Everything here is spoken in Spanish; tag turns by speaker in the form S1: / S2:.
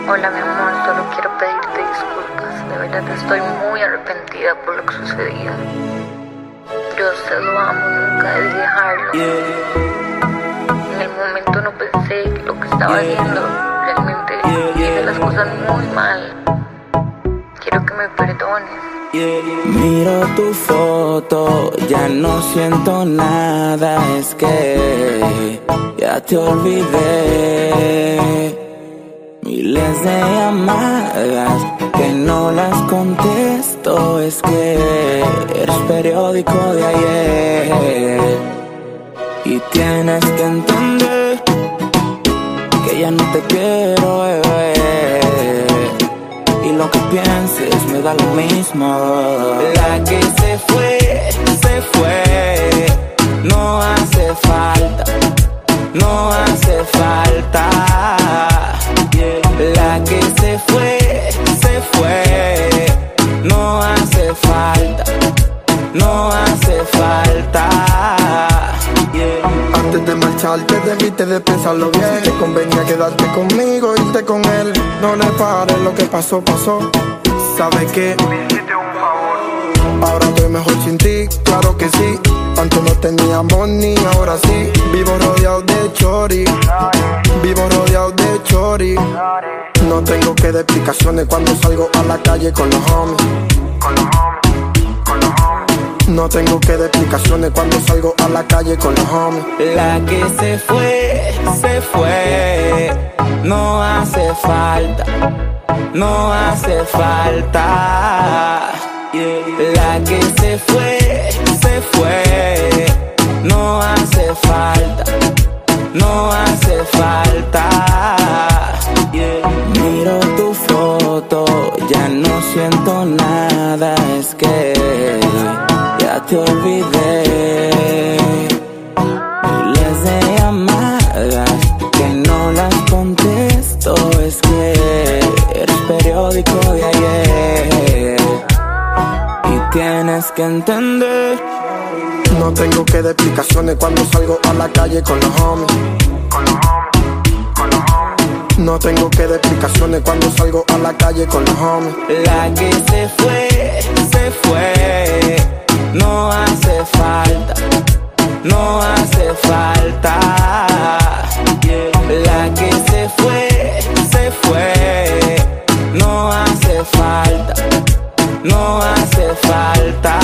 S1: Hola mi amor, solo quiero pedirte disculpas. De verdad estoy muy arrepentida por lo que sucedía. Yo a usted lo amo, nunca debí dejarlo. En el momento no pensé que lo que estaba haciendo realmente hice las cosas muy mal. Quiero que me perdones.
S2: Miro tu foto, ya no siento nada, es que ya te olvidé. Miles de llamadas que no las contesto, es que eres periódico de ayer. Y tienes que entender que ya no te quiero, bebé. Y lo que pienses me da lo mismo. La que se fue, no hace falta, no hace falta. La que se fue, no hace falta, no hace falta.
S3: Antes de marcharte debiste de pensarlo bien. Si te convenía quedarte conmigo, irte con él. No le pares, lo que pasó, pasó. ¿Sabes qué? Me hiciste un favor. Ahora estoy mejor sin ti, claro que sí. Antes no teníamos ni ahora sí. Vivo rodeado de chori, vivo rodeado de chori. No tengo que dar explicaciones cuando salgo a la calle con los homies. No tengo que dar explicaciones cuando salgo a la calle con los homies.
S2: La que se fue, no hace falta, no hace falta. La que se fue, no hace falta, no hace falta. Miro tu foto, ya no siento nada, es que ya te olvidé. Miles de llamadas que no las contesto, es que eres periódico de ayer. Y tienes que entender.
S3: No tengo que dar explicaciones cuando salgo a la calle con los homies. No tengo que dar explicaciones cuando salgo a la calle con los homies.
S2: La que se fue, no hace falta, no hace falta. La que se fue, no hace falta, no hace falta.